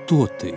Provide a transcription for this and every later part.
кто ты?»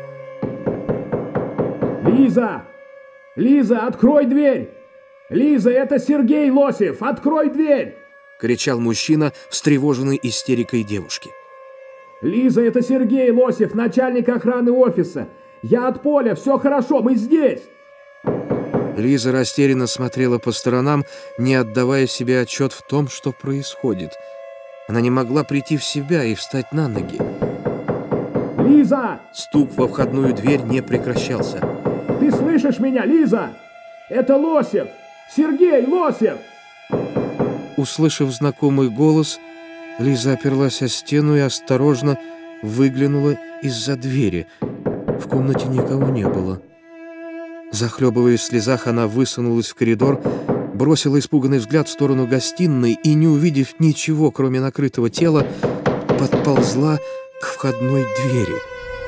«Лиза! Лиза, открой дверь! Лиза, это Сергей Лосев! Открой дверь!» — кричал мужчина, встревоженный истерикой девушки. «Лиза, это Сергей Лосев, начальник охраны офиса! Я от Поля, все хорошо, мы здесь!» Лиза растерянно смотрела по сторонам, не отдавая себе отчет в том, что происходит. Она не могла прийти в себя и встать на ноги. «Лиза!» Стук во входную дверь не прекращался. «Ты слышишь меня, Лиза? Это Лосев! Сергей Лосев!» Услышав знакомый голос, Лиза оперлась о стену и осторожно выглянула из-за двери. В комнате никого не было. Захлебываясь в слезах, она высунулась в коридор, бросила испуганный взгляд в сторону гостиной и, не увидев ничего, кроме накрытого тела, подползла к входной двери.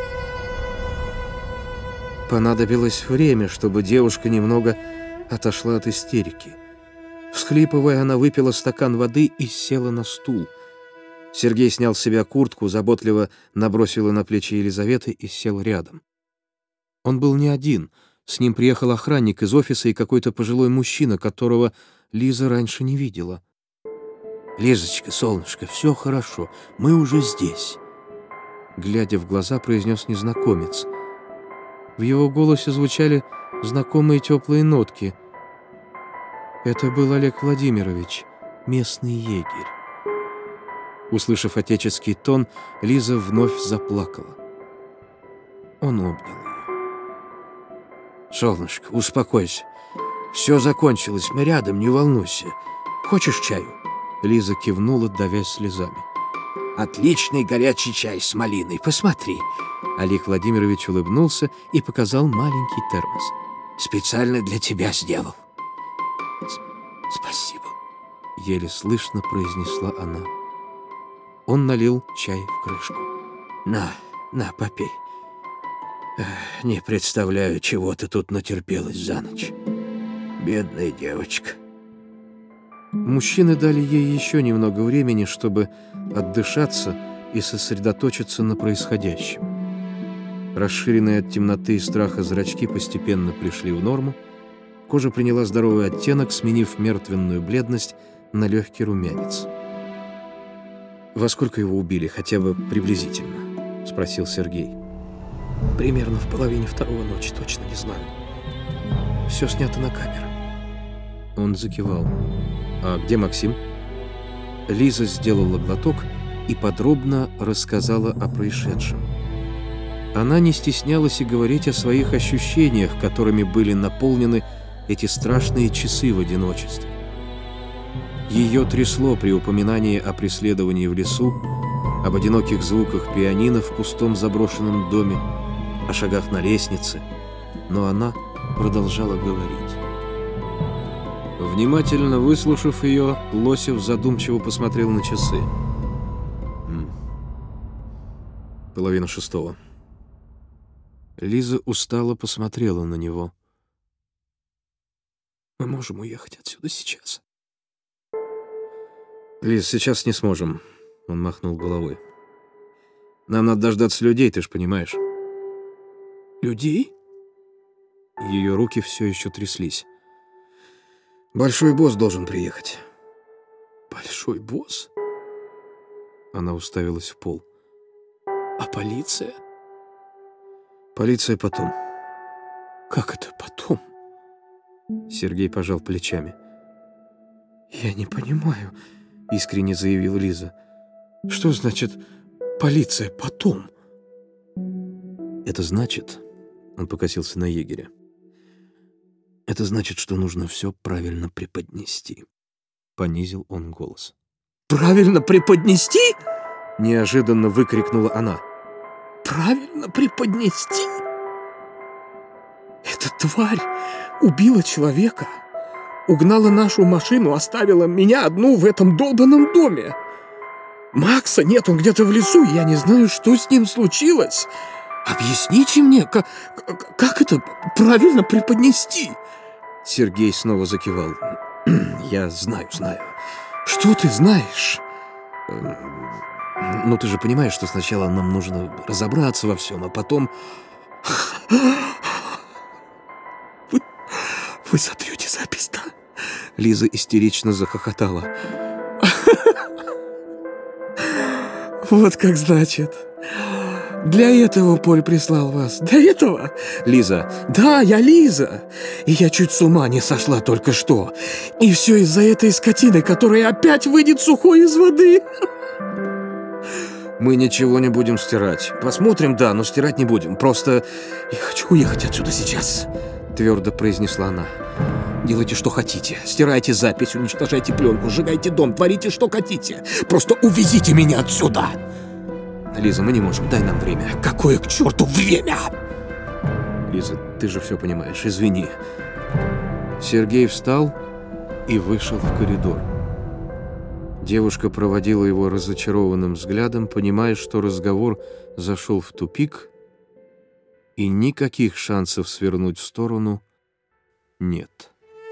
Понадобилось время, чтобы девушка немного отошла от истерики. Всхлипывая, она выпила стакан воды и села на стул. Сергей снял с себя куртку, заботливо набросил ее на плечи Елизаветы и сел рядом. Он был не один. С ним приехал охранник из офиса и какой-то пожилой мужчина, которого Лиза раньше не видела. «Лизочка, солнышко, все хорошо, мы уже здесь», — глядя в глаза, произнес незнакомец. В его голосе звучали знакомые теплые нотки. Это был Олег Владимирович, местный егерь. Услышав отеческий тон, Лиза вновь заплакала. Он обнял ее. «Солнышко, успокойся. Все закончилось, мы рядом, не волнуйся. Хочешь чаю?» Лиза кивнула, давясь слезами. «Отличный горячий чай с малиной, посмотри». Олег Владимирович улыбнулся и показал маленький термос. «Специально для тебя сделал». «Спасибо», — еле слышно произнесла она. Он налил чай в крышку. «На, попей. Не представляю, чего ты тут натерпелась за ночь. Бедная девочка». Мужчины дали ей еще немного времени, чтобы отдышаться и сосредоточиться на происходящем. Расширенные от темноты и страха зрачки постепенно пришли в норму. Кожа приняла здоровый оттенок, сменив мертвенную бледность на легкий румянец. «Во сколько его убили, хотя бы приблизительно?» — спросил Сергей. «Примерно в половине второго ночи, точно не знаю. Все снято на камеры». Он закивал. «А где Максим?» Лиза сделала глоток и подробно рассказала о происшедшем. Она не стеснялась и говорить о своих ощущениях, которыми были наполнены эти страшные часы в одиночестве. Ее трясло при упоминании о преследовании в лесу, об одиноких звуках пианино в пустом заброшенном доме, о шагах на лестнице, но она продолжала говорить. Внимательно выслушав ее, Лосев задумчиво посмотрел на часы. 5:30. Лиза устало посмотрела на него. «Мы можем уехать отсюда сейчас?» «Лиз, сейчас не сможем», — он махнул головой. «Нам надо дождаться людей, ты ж понимаешь». «Людей?» Ее руки все еще тряслись. «Большой босс должен приехать». «Большой босс?» Она уставилась в пол. «А полиция?» «Полиция потом». «Как это потом?» Сергей пожал плечами. «Я не понимаю», — искренне заявила Лиза. «Что значит полиция потом?» «Это значит...» — он покосился на егеря. «Это значит, что нужно все правильно преподнести», — понизил он голос. «Правильно преподнести?» — неожиданно выкрикнула она. «Правильно преподнести? Эта тварь убила человека, угнала нашу машину, оставила меня одну в этом долбанном доме. Макса нет, он где-то в лесу, я не знаю, что с ним случилось. Объясните мне, как это правильно преподнести?» Сергей снова закивал. «Я знаю. Что ты знаешь? Ну, ты же понимаешь, что сначала нам нужно разобраться во всем, а потом... Вы сотрете запись, да? Лиза истерично захохотала. Вот как значит. Для этого Поль прислал вас. Для этого? Лиза. Да, я Лиза. И я чуть с ума не сошла только что. И все из-за этой скотины, которая опять выйдет сухой из воды. Мы ничего не будем стирать. Посмотрим, да, но стирать не будем. Просто я хочу уехать отсюда сейчас, твердо произнесла она. Делайте, что хотите. Стирайте запись, уничтожайте пленку, сжигайте дом, творите, что хотите. Просто увезите меня отсюда. Лиза, мы не можем. Дай нам время. Какое к черту время? Лиза, ты же все понимаешь. Извини. Сергей встал и вышел в коридор. Девушка проводила его разочарованным взглядом, понимая, что разговор зашел в тупик, и никаких шансов свернуть в сторону нет.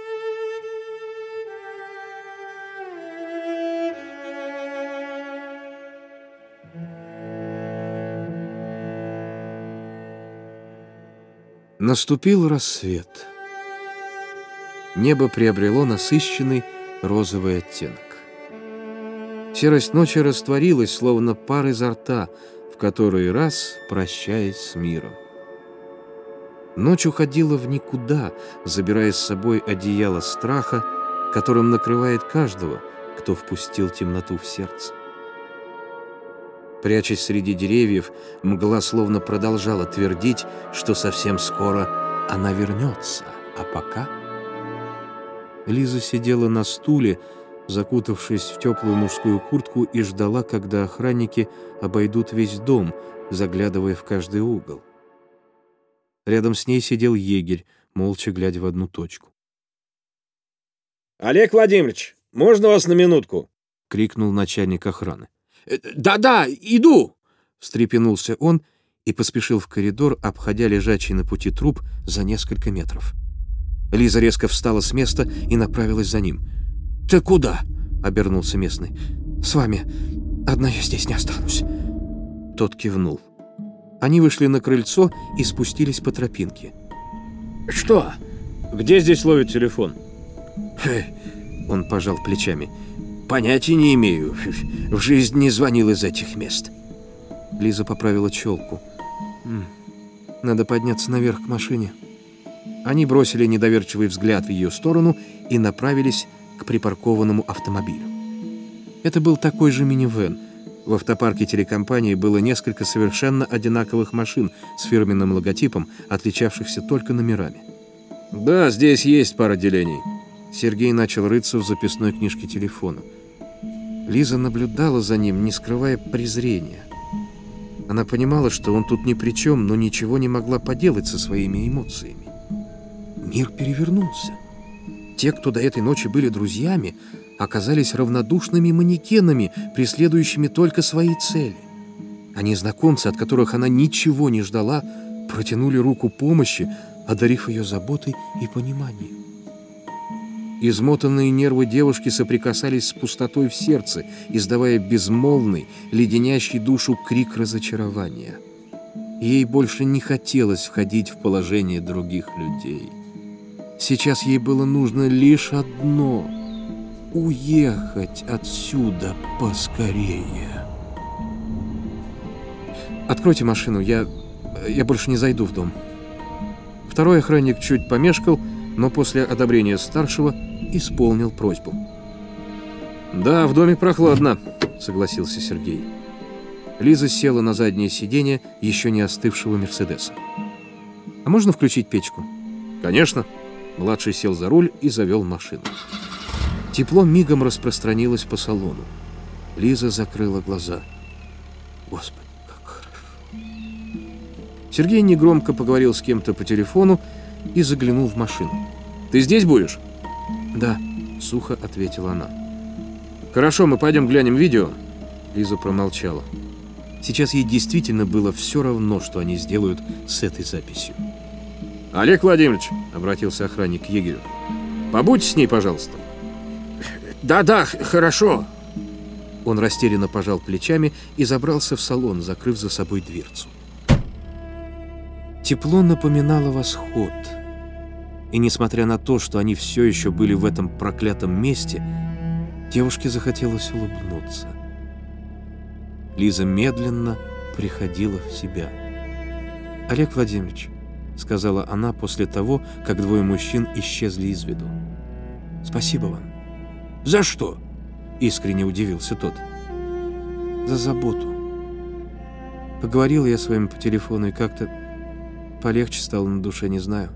Наступил рассвет. Небо приобрело насыщенный розовый оттенок. Серость ночи растворилась, словно пар изо рта, в который раз прощаясь с миром. Ночь уходила в никуда, забирая с собой одеяло страха, которым накрывает каждого, кто впустил темноту в сердце. Прячась среди деревьев, мгла словно продолжала твердить, что совсем скоро она вернется, а пока... Лиза сидела на стуле, закутавшись в теплую мужскую куртку, и ждала, когда охранники обойдут весь дом, заглядывая в каждый угол. Рядом с ней сидел егерь, молча глядя в одну точку. «Олег Владимирович, можно вас на минутку?» — крикнул начальник охраны. «Да-да, иду!» — встрепенулся он и поспешил в коридор, обходя лежачий на пути труп за несколько метров. Лиза резко встала с места и направилась за ним. «Ты куда?» — обернулся местный. «С вами. Одна я здесь не останусь». Тот кивнул. Они вышли на крыльцо и спустились по тропинке. «Что? Где здесь ловит телефон?» Он пожал плечами. «Понятия не имею. В жизни не звонил из этих мест». Лиза поправила челку. «Надо подняться наверх к машине». Они бросили недоверчивый взгляд в ее сторону и направились к припаркованному автомобилю. Это был такой же минивэн. В автопарке телекомпании было несколько совершенно одинаковых машин с фирменным логотипом, отличавшихся только номерами. «Да, здесь есть пара делений». Сергей начал рыться в записной книжке телефона. Лиза наблюдала за ним, не скрывая презрения. Она понимала, что он тут ни при чем, но ничего не могла поделать со своими эмоциями. Мир перевернулся. Те, кто до этой ночи были друзьями, оказались равнодушными манекенами, преследующими только свои цели. А незнакомцы, от которых она ничего не ждала, протянули руку помощи, одарив ее заботой и пониманием. Измотанные нервы девушки соприкасались с пустотой в сердце, издавая безмолвный, леденящий душу крик разочарования. Ей больше не хотелось входить в положение других людей. Сейчас ей было нужно лишь одно — уехать отсюда поскорее. «Откройте машину, я больше не зайду в дом». Второй охранник чуть помешкал, но после одобрения старшего исполнил просьбу. «Да, в доме прохладно», — согласился Сергей. Лиза села на заднее сиденье еще не остывшего «Мерседеса». «А можно включить печку?» «Конечно». Младший сел за руль и завел машину. Тепло мигом распространилось по салону. Лиза закрыла глаза. Господи, как хорошо. Сергей негромко поговорил с кем-то по телефону и заглянул в машину. «Ты здесь будешь?» «Да», — сухо ответила она. «Хорошо, мы пойдем глянем видео». Лиза промолчала. Сейчас ей действительно было все равно, что они сделают с этой записью. «Олег Владимирович», — обратился охранник к егерю, — «побудьте с ней, пожалуйста». Да-да, хорошо. Он растерянно пожал плечами и забрался в салон, закрыв за собой дверцу. Тепло напоминало восход. И несмотря на то, что они все еще были в этом проклятом месте, девушке захотелось улыбнуться. Лиза медленно приходила в себя. «Олег Владимирович», — сказала она после того, как двое мужчин исчезли из виду, — «спасибо вам». За что? Искренне удивился тот. «За заботу. Поговорил я с вами по телефону, и как-то полегче стало на душе, не знаю.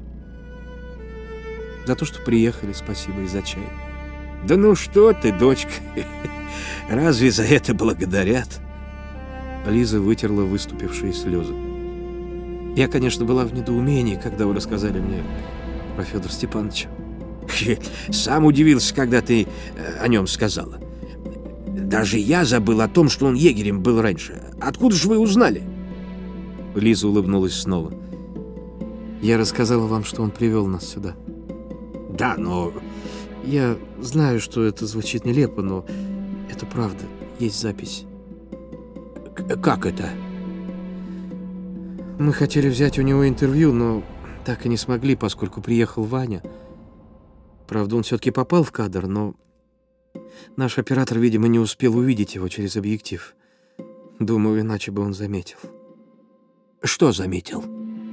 За то, что приехали, спасибо, и за чай». Да ну что ты, дочка, разве за это благодарят? Лиза вытерла выступившие слезы. «Я, конечно, была в недоумении, когда вы рассказали мне про Федора Степановича». Сам удивился, когда ты о нем сказала. Даже я забыл о том, что он егерем был раньше. Откуда же вы узнали? Лиза улыбнулась снова. «Я рассказала вам, что он привел нас сюда». Да, но... Я знаю, что это звучит нелепо, но это правда. Есть запись. Как это? Мы хотели взять у него интервью, но так и не смогли, поскольку приехал Ваня. Правда, он все-таки попал в кадр, но наш оператор, видимо, не успел увидеть его через объектив. Думаю, иначе бы он заметил. Что заметил?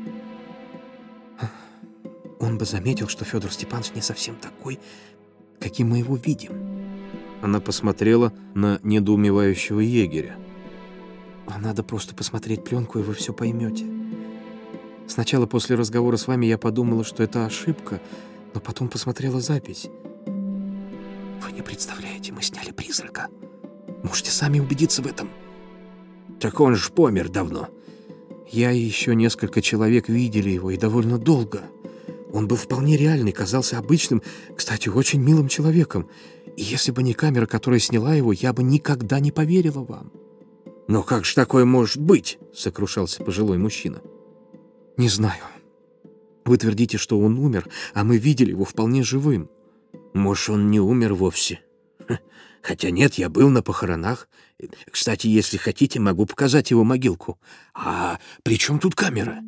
Он бы заметил, что Федор Степанович не совсем такой, каким мы его видим. Она посмотрела на недоумевающего егеря. «Вам надо просто посмотреть пленку, и вы все поймете. Сначала после разговора с вами я подумала, что это ошибка, но потом посмотрела запись. Вы не представляете, мы сняли призрака. Можете сами убедиться в этом». Так он же помер давно. Я и еще несколько человек видели его, и довольно долго. Он был вполне реальный, казался обычным, кстати, очень милым человеком. И если бы не камера, которая сняла его, я бы никогда не поверила вам. «Но как же такое может быть?» — сокрушался пожилой мужчина. «Не знаю. Вы твердите, что он умер, а мы видели его вполне живым». «Может, он не умер вовсе? Хотя нет, я был на похоронах. Кстати, если хотите, могу показать его могилку. А при чем тут камера?»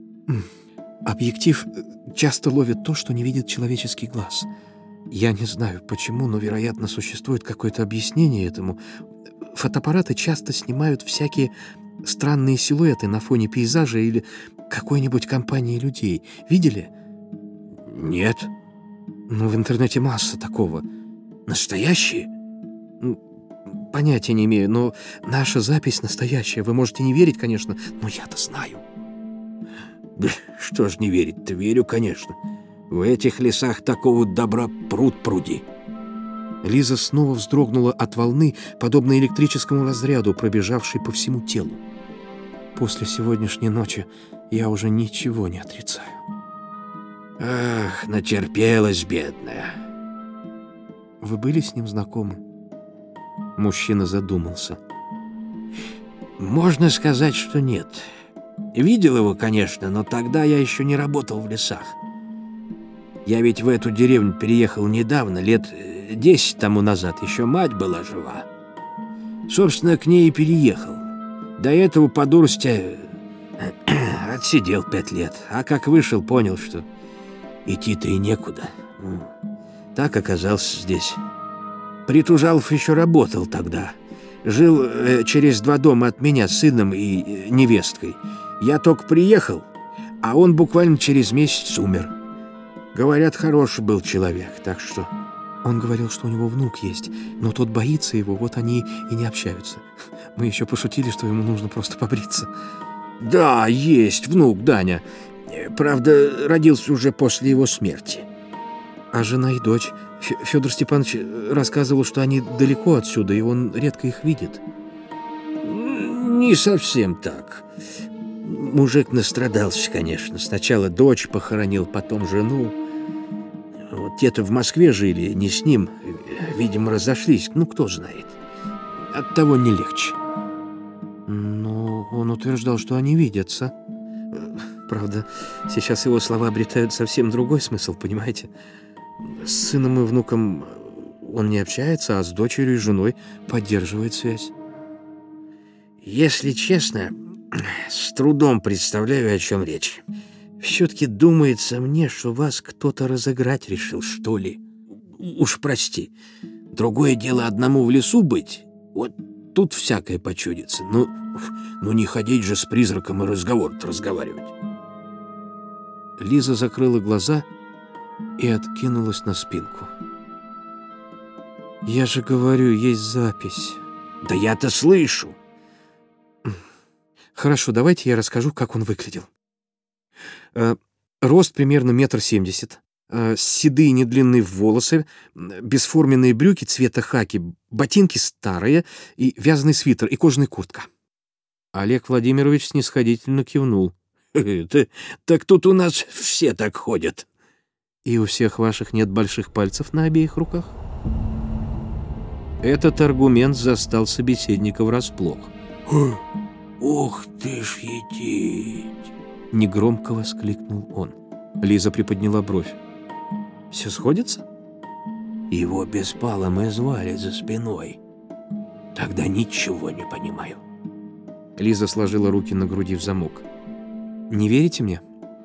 «Объектив часто ловит то, что не видит человеческий глаз. Я не знаю, почему, но, вероятно, существует какое-то объяснение этому. Фотоаппараты часто снимают всякие странные силуэты на фоне пейзажа или какой-нибудь компании людей. Видели?» «Нет». «Ну, в интернете масса такого». «Настоящие?» «Понятия не имею, но наша запись настоящая. Вы можете не верить, конечно, но я-то знаю». «Да что ж не верить-то? Верю, конечно. В этих лесах такого добра пруд-пруди». Лиза снова вздрогнула от волны, подобно электрическому разряду, пробежавшей по всему телу. «После сегодняшней ночи я уже ничего не отрицаю». «Ах, натерпелась, бедная». «Вы были с ним знакомы?» Мужчина задумался. «Можно сказать, что нет. Видел его, конечно, но тогда я еще не работал в лесах. Я ведь в эту деревню переехал недавно, лет 10 тому назад, еще мать была жива. Собственно, к ней и переехал. До этого по дурости отсидел 5 лет, а как вышел, понял, что идти-то и некуда. Так оказался здесь. Притужалов еще работал тогда. Жил через 2 дома от меня с сыном и невесткой. Я только приехал, а он буквально через месяц умер. Говорят, хороший был человек, так что...» Он говорил, что у него внук есть, но тот боится его, вот они и не общаются. Мы еще пошутили, что ему нужно просто побриться. «Да, есть внук, Даня. Правда, родился уже после его смерти». «А жена и дочь? Федор Степанович рассказывал, что они далеко отсюда, и он редко их видит». «Не совсем так. Мужик настрадался, конечно. Сначала дочь похоронил, потом жену. Вот те-то в Москве жили, не с ним. Видимо, разошлись. Ну, кто знает. Оттого не легче». Но он утверждал, что они видятся. Правда, сейчас его слова обретают совсем другой смысл, понимаете? С сыном и внуком он не общается, а с дочерью и женой поддерживает связь. Если честно, с трудом представляю, о чем речь. Все-таки думается мне, что вас кто-то разыграть решил, что ли. Уж прости. Другое дело одному в лесу быть. Вот тут всякое почудится. Ну не ходить же с призраком и разговор-то разговаривать. Лиза закрыла глаза и откинулась на спинку. «Я же говорю, есть запись». Да я-то слышу. Хорошо, давайте я расскажу, как он выглядел. Рост примерно 1,70 м, седые недлинные волосы, бесформенные брюки цвета хаки, ботинки старые, и вязаный свитер, и кожаная куртка. Олег Владимирович снисходительно кивнул. Так тут у нас все так ходят. И у всех ваших нет больших пальцев на обеих руках? Этот аргумент застал собеседника врасплох. Ух ты ж етить! Негромко воскликнул он. Лиза приподняла бровь. Все сходится? Его беспалом и звали за спиной. Тогда ничего не понимаю. Лиза сложила руки на груди в замок. Не верите мне?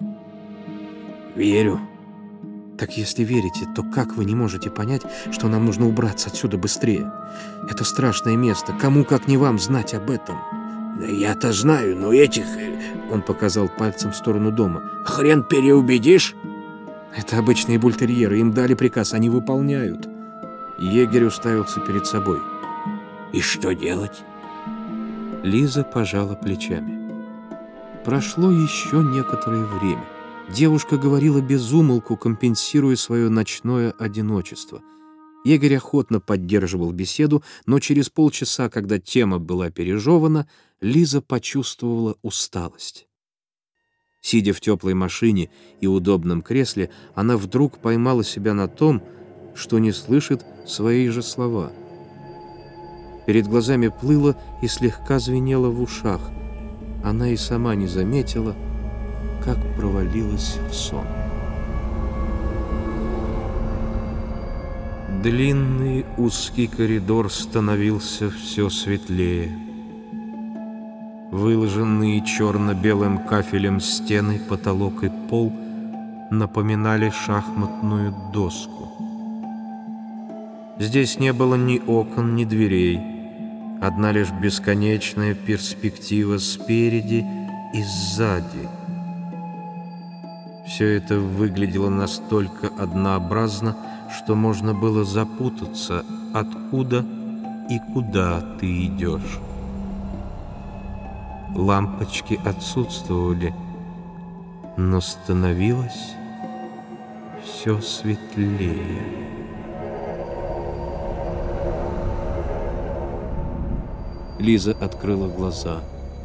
Верю. Так если верите, то как вы не можете понять, что нам нужно убраться отсюда быстрее? Это страшное место. Кому, как не вам, знать об этом? Да я-то знаю, но этих... Он показал пальцем в сторону дома. Хрен переубедишь? Это обычные бультерьеры. Им дали приказ, они выполняют. Егерь уставился перед собой. И что делать? Лиза пожала плечами. Прошло еще некоторое время. Девушка говорила без умолку, компенсируя свое ночное одиночество. Егерь охотно поддерживал беседу, но через полчаса, когда тема была пережевана, Лиза почувствовала усталость. Сидя в теплой машине и удобном кресле, она вдруг поймала себя на том, что не слышит свои же слова. Перед глазами плыло и слегка звенело в ушах. Она и сама не заметила, как провалилась в сон. Длинный узкий коридор становился все светлее. Выложенные черно-белым кафелем стены, потолок и пол напоминали шахматную доску. Здесь не было ни окон, ни дверей. Одна лишь бесконечная перспектива спереди и сзади. Все это выглядело настолько однообразно, что можно было запутаться, откуда и куда ты идешь. Лампочки отсутствовали, но становилось все светлее. Лиза открыла глаза.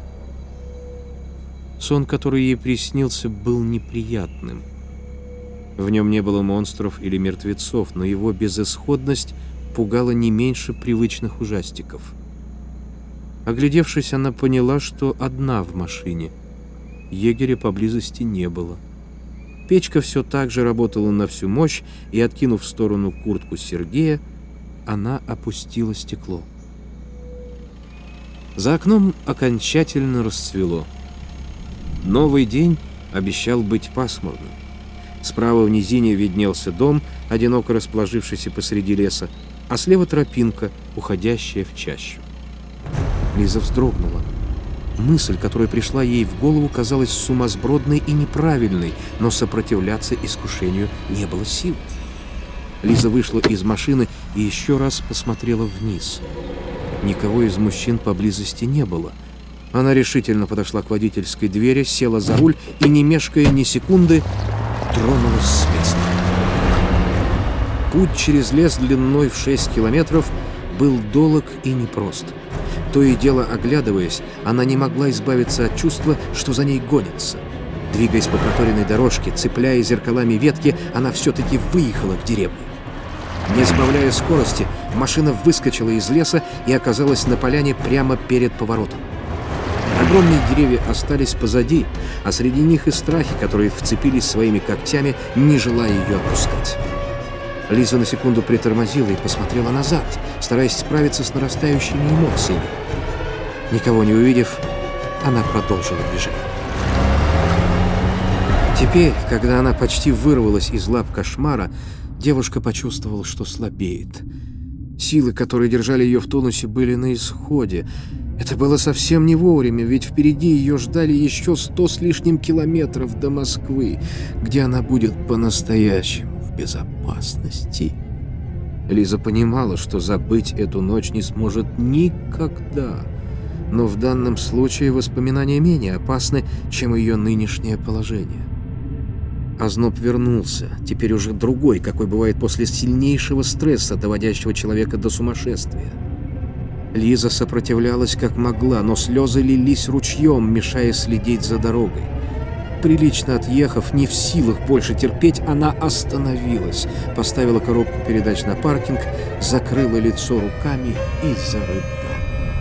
Сон, который ей приснился, был неприятным. В нем не было монстров или мертвецов, но его безысходность пугала не меньше привычных ужастиков. Оглядевшись, она поняла, что одна в машине. Егеря поблизости не было. Печка все так же работала на всю мощь, и, откинув в сторону куртку Сергея, она опустила стекло. За окном окончательно расцвело. Новый день обещал быть пасмурным. Справа в низине виднелся дом, одиноко расположившийся посреди леса, а слева тропинка, уходящая в чащу. Лиза вздрогнула. Мысль, которая пришла ей в голову, казалась сумасбродной и неправильной, но сопротивляться искушению не было сил. Лиза вышла из машины и еще раз посмотрела вниз. Никого из мужчин поблизости не было. Она решительно подошла к водительской двери, села за руль и, не мешкая ни секунды, тронулась с места. Путь через лес длиной в 6 километров был долог и непрост. То и дело оглядываясь, она не могла избавиться от чувства, что за ней гонятся. Двигаясь по проторенной дорожке, цепляя зеркалами ветки, она все-таки выехала к деревне. Не сбавляя скорости, машина выскочила из леса и оказалась на поляне прямо перед поворотом. Огромные деревья остались позади, а среди них и страхи, которые вцепились своими когтями, не желая ее отпускать. Лиза на секунду притормозила и посмотрела назад, стараясь справиться с нарастающими эмоциями. Никого не увидев, она продолжила движение. Теперь, когда она почти вырвалась из лап кошмара, девушка почувствовала, что слабеет. Силы, которые держали ее в тонусе, были на исходе. Это было совсем не вовремя, ведь впереди ее ждали еще 100 с лишним километров до Москвы, где она будет по-настоящему в безопасности. Лиза понимала, что забыть эту ночь не сможет никогда. Но в данном случае воспоминания менее опасны, чем ее нынешнее положение. Озноб вернулся, теперь уже другой, какой бывает после сильнейшего стресса, доводящего человека до сумасшествия. Лиза сопротивлялась как могла, но слезы лились ручьем, мешая следить за дорогой. Прилично отъехав, не в силах больше терпеть, она остановилась, поставила коробку передач на паркинг, закрыла лицо руками и зарыдала.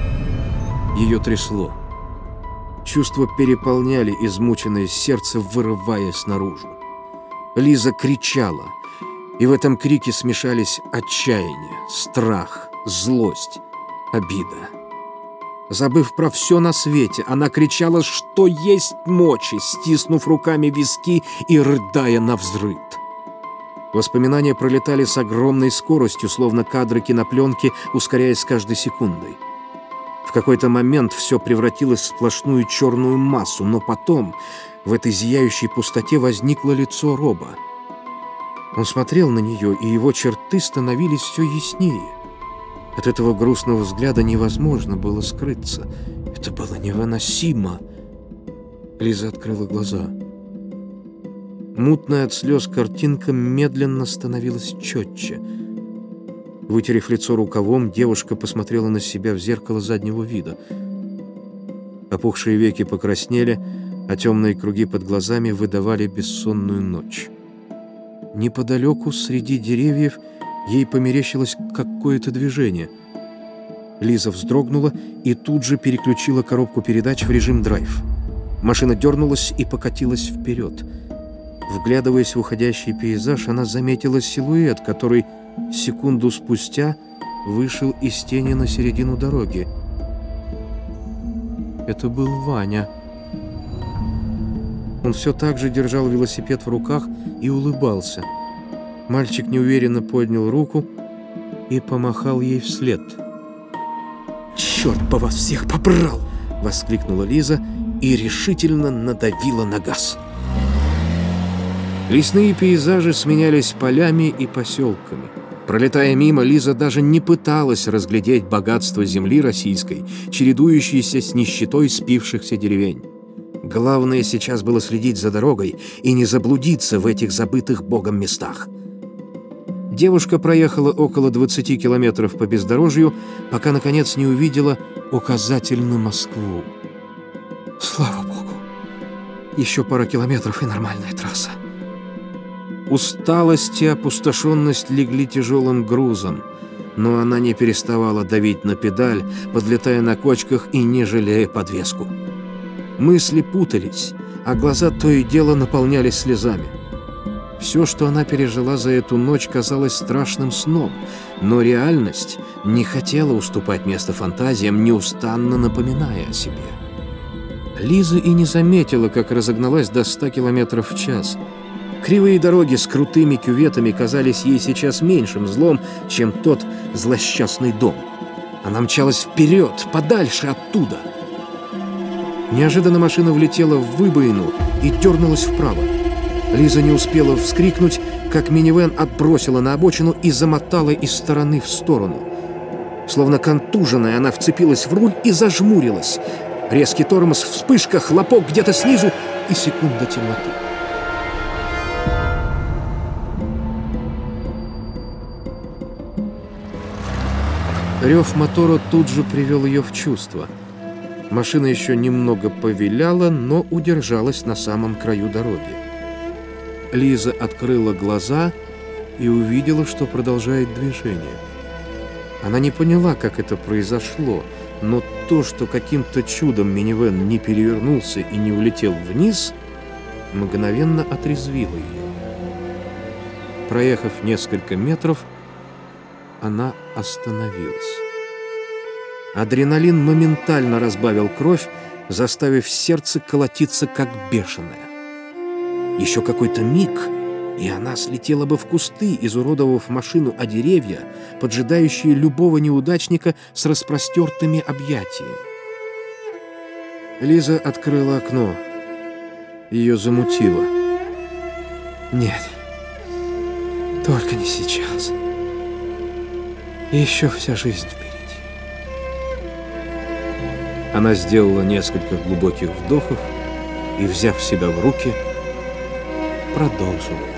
Ее трясло. Чувства переполняли измученное сердце, вырываясь наружу. Лиза кричала, и в этом крике смешались отчаяние, страх, злость, обида. Забыв про все на свете, она кричала, что есть мочи, стиснув руками виски и рыдая навзрыд. Воспоминания пролетали с огромной скоростью, словно кадры кинопленки, ускоряясь с каждой секундой. В какой-то момент все превратилось в сплошную черную массу, но потом в этой зияющей пустоте возникло лицо Роба. Он смотрел на нее, и его черты становились все яснее. От этого грустного взгляда невозможно было скрыться. Это было невыносимо. Лиза открыла глаза. Мутная от слез картинка медленно становилась четче. Вытерев лицо рукавом, девушка посмотрела на себя в зеркало заднего вида. Опухшие веки покраснели, а темные круги под глазами выдавали бессонную ночь. Неподалеку, среди деревьев, ей померещилось какое-то движение. Лиза вздрогнула и тут же переключила коробку передач в режим драйв. Машина дернулась и покатилась вперед. Вглядываясь в уходящий пейзаж, она заметила силуэт, который секунду спустя вышел из тени на середину дороги. Это был Ваня. Он все так же держал велосипед в руках и улыбался. Мальчик неуверенно поднял руку и помахал ей вслед. «Черт бы вас всех побрал!» — воскликнула Лиза и решительно надавила на газ. Лесные пейзажи сменялись полями и поселками. Пролетая мимо, Лиза даже не пыталась разглядеть богатство земли российской, чередующейся с нищетой спившихся деревень. Главное сейчас было следить за дорогой и не заблудиться в этих забытых Богом местах. Девушка проехала около 20 километров по бездорожью, пока, наконец, не увидела указатель на Москву. Слава Богу! Еще пара километров и нормальная трасса. Усталость и опустошенность легли тяжелым грузом, но она не переставала давить на педаль, подлетая на кочках и не жалея подвеску. Мысли путались, а глаза то и дело наполнялись слезами. Все, что она пережила за эту ночь, казалось страшным сном, но реальность не хотела уступать место фантазиям, неустанно напоминая о себе. Лиза и не заметила, как разогналась до 100 километров в час. Кривые дороги с крутыми кюветами казались ей сейчас меньшим злом, чем тот злосчастный дом. Она мчалась вперед, подальше оттуда. Неожиданно машина влетела в выбоину и дернулась вправо. Лиза не успела вскрикнуть, как минивэн отбросила на обочину и замотала из стороны в сторону. Словно контуженная, она вцепилась в руль и зажмурилась. Резкий тормоз, вспышка, хлопок где-то снизу и секунда темноты. Рев мотора тут же привел ее в чувство. Машина еще немного повиляла, но удержалась на самом краю дороги. Лиза открыла глаза и увидела, что продолжает движение. Она не поняла, как это произошло, но то, что каким-то чудом минивэн не перевернулся и не улетел вниз, мгновенно отрезвило ее. Проехав несколько метров, она остановилась. Адреналин моментально разбавил кровь, заставив сердце колотиться как бешеное. Еще какой-то миг, и она слетела бы в кусты, изуродовав машину о деревья, поджидающие любого неудачника с распростертыми объятиями. Лиза открыла окно. Ее замутило. Нет, только не сейчас. Еще вся жизнь впереди. Она сделала несколько глубоких вдохов и, взяв себя в руки, продолжила